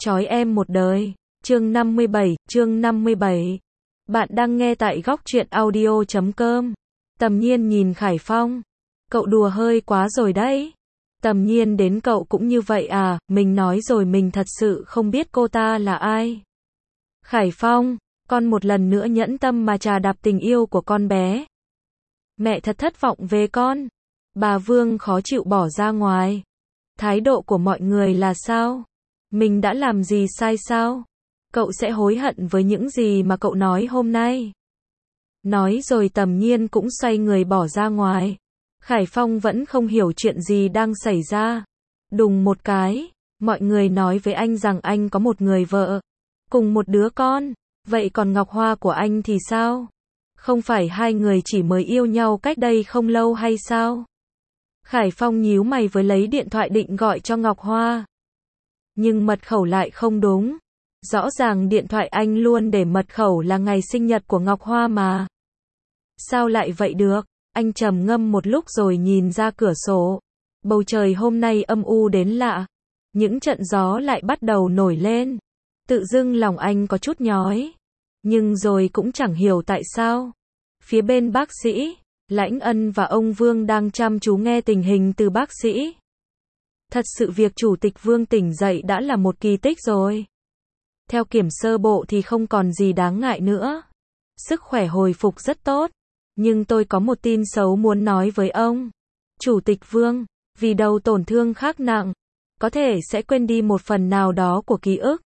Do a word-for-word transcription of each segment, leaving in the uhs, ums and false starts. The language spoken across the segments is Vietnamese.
Chói em một đời. Chương năm mươi bảy, chương năm mươi bảy. Bạn đang nghe tại góc truyện audio chấm com. Tầm Nhiên nhìn Khải Phong. Cậu đùa hơi quá rồi đấy. Tầm Nhiên đến cậu cũng như vậy à, mình nói rồi mình thật sự không biết cô ta là ai. Khải Phong, con một lần nữa nhẫn tâm mà trà đạp tình yêu của con bé. Mẹ thật thất vọng về con. Bà Vương khó chịu bỏ ra ngoài. Thái độ của mọi người là sao? Mình đã làm gì sai sao? Cậu sẽ hối hận với những gì mà cậu nói hôm nay. Nói rồi Tầm Nhiên cũng xoay người bỏ ra ngoài. Khải Phong vẫn không hiểu chuyện gì đang xảy ra. Đùng một cái, mọi người nói với anh rằng anh có một người vợ, cùng một đứa con. Vậy còn Ngọc Hoa của anh thì sao? Không phải hai người chỉ mới yêu nhau cách đây không lâu hay sao? Khải Phong nhíu mày với lấy điện thoại định gọi cho Ngọc Hoa. Nhưng mật khẩu lại không đúng. Rõ ràng điện thoại anh luôn để mật khẩu là ngày sinh nhật của Ngọc Hoa mà. Sao lại vậy được? Anh trầm ngâm một lúc rồi nhìn ra cửa sổ. Bầu trời hôm nay âm u đến lạ. Những trận gió lại bắt đầu nổi lên. Tự dưng lòng anh có chút nhói. Nhưng rồi cũng chẳng hiểu tại sao. Phía bên bác sĩ, Lãnh Ân và ông Vương đang chăm chú nghe tình hình từ bác sĩ. Thật sự việc Chủ tịch Vương tỉnh dậy đã là một kỳ tích rồi. Theo kiểm sơ bộ thì không còn gì đáng ngại nữa. Sức khỏe hồi phục rất tốt. Nhưng tôi có một tin xấu muốn nói với ông. Chủ tịch Vương, vì đầu tổn thương khác nặng, có thể sẽ quên đi một phần nào đó của ký ức.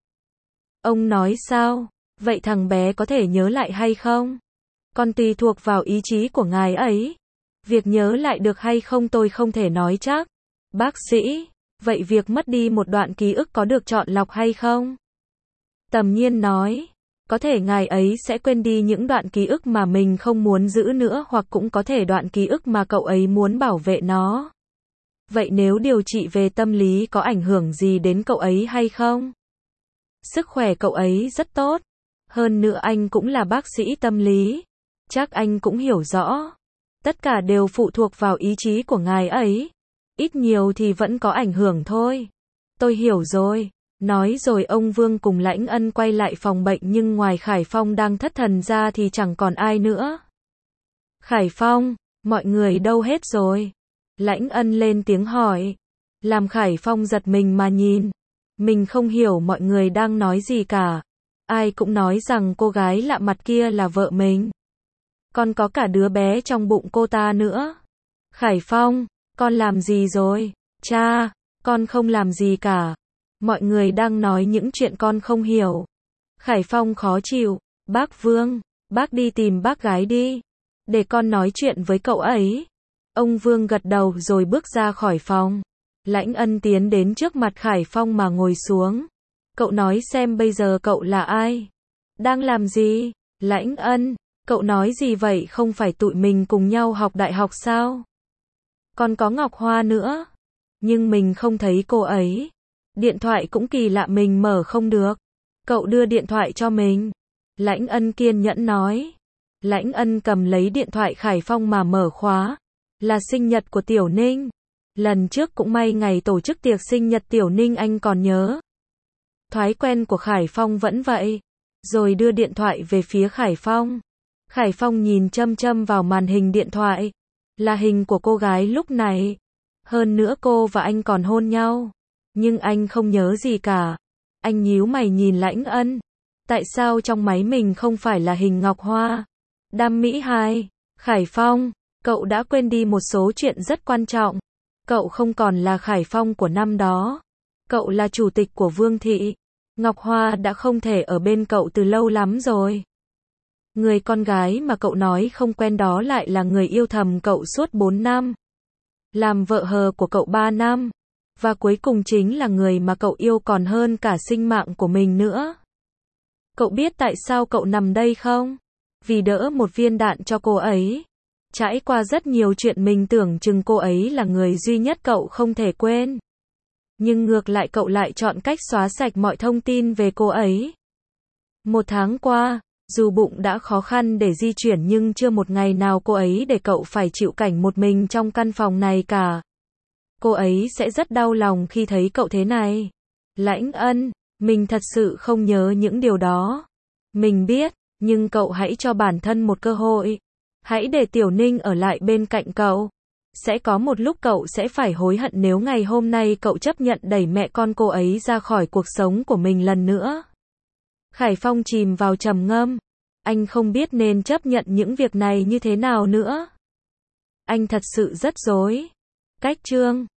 Ông nói sao? Vậy thằng bé có thể nhớ lại hay không? Còn tùy thuộc vào ý chí của ngài ấy. Việc nhớ lại được hay không tôi không thể nói chắc. Bác sĩ, vậy việc mất đi một đoạn ký ức có được chọn lọc hay không? Tầm Nhiên nói, có thể ngài ấy sẽ quên đi những đoạn ký ức mà mình không muốn giữ nữa, hoặc cũng có thể đoạn ký ức mà cậu ấy muốn bảo vệ nó. Vậy nếu điều trị về tâm lý có ảnh hưởng gì đến cậu ấy hay không? Sức khỏe cậu ấy rất tốt. Hơn nữa anh cũng là bác sĩ tâm lý. Chắc anh cũng hiểu rõ. Tất cả đều phụ thuộc vào ý chí của ngài ấy. Ít nhiều thì vẫn có ảnh hưởng thôi. Tôi hiểu rồi. Nói rồi ông Vương cùng Lãnh Ân quay lại phòng bệnh, nhưng ngoài Khải Phong đang thất thần ra thì chẳng còn ai nữa. Khải Phong, mọi người đâu hết rồi? Lãnh Ân lên tiếng hỏi. Làm Khải Phong giật mình mà nhìn. Mình không hiểu mọi người đang nói gì cả. Ai cũng nói rằng cô gái lạ mặt kia là vợ mình. Còn có cả đứa bé trong bụng cô ta nữa. Khải Phong, con làm gì rồi? Cha, con không làm gì cả. Mọi người đang nói những chuyện con không hiểu. Khải Phong khó chịu. Bác Vương, bác đi tìm bác gái đi. Để con nói chuyện với cậu ấy. Ông Vương gật đầu rồi bước ra khỏi phòng. Lãnh Ân tiến đến trước mặt Khải Phong mà ngồi xuống. Cậu nói xem bây giờ cậu là ai? Đang làm gì? Lãnh Ân, cậu nói gì vậy, không phải tụi mình cùng nhau học đại học sao? Còn có Ngọc Hoa nữa. Nhưng mình không thấy cô ấy. Điện thoại cũng kỳ lạ mình mở không được. Cậu đưa điện thoại cho mình. Lãnh Ân kiên nhẫn nói. Lãnh Ân cầm lấy điện thoại Khải Phong mà mở khóa. Là sinh nhật của Tiểu Ninh. Lần trước cũng may ngày tổ chức tiệc sinh nhật Tiểu Ninh anh còn nhớ. Thói quen của Khải Phong vẫn vậy. Rồi đưa điện thoại về phía Khải Phong. Khải Phong nhìn chăm chăm vào màn hình điện thoại. Là hình của cô gái lúc này. Hơn nữa cô và anh còn hôn nhau. Nhưng anh không nhớ gì cả. Anh nhíu mày nhìn Lãnh Ân. Tại sao trong máy mình không phải là hình Ngọc Hoa? Đam Mỹ hai. Khải Phong, cậu đã quên đi một số chuyện rất quan trọng. Cậu không còn là Khải Phong của năm đó. Cậu là chủ tịch của Vương thị. Ngọc Hoa đã không thể ở bên cậu từ lâu lắm rồi. Người con gái mà cậu nói không quen đó lại là người yêu thầm cậu suốt bốn năm. Làm vợ hờ của cậu ba năm. Và cuối cùng chính là người mà cậu yêu còn hơn cả sinh mạng của mình nữa. Cậu biết tại sao cậu nằm đây không? Vì đỡ một viên đạn cho cô ấy. Trải qua rất nhiều chuyện mình tưởng chừng cô ấy là người duy nhất cậu không thể quên. Nhưng ngược lại cậu lại chọn cách xóa sạch mọi thông tin về cô ấy. Một tháng qua, dù bụng đã khó khăn để di chuyển nhưng chưa một ngày nào cô ấy để cậu phải chịu cảnh một mình trong căn phòng này cả. Cô ấy sẽ rất đau lòng khi thấy cậu thế này. Lãnh Ân, Mình thật sự không nhớ những điều đó. Mình biết, nhưng cậu hãy cho bản thân một cơ hội. Hãy để Tiểu Ninh ở lại bên cạnh cậu. Sẽ có một lúc cậu sẽ phải hối hận nếu ngày hôm nay cậu chấp nhận đẩy mẹ con cô ấy ra khỏi cuộc sống của mình lần nữa. Khải Phong chìm vào trầm ngâm. Anh không biết nên chấp nhận những việc này như thế nào nữa. Anh thật sự rất rối. Cách chương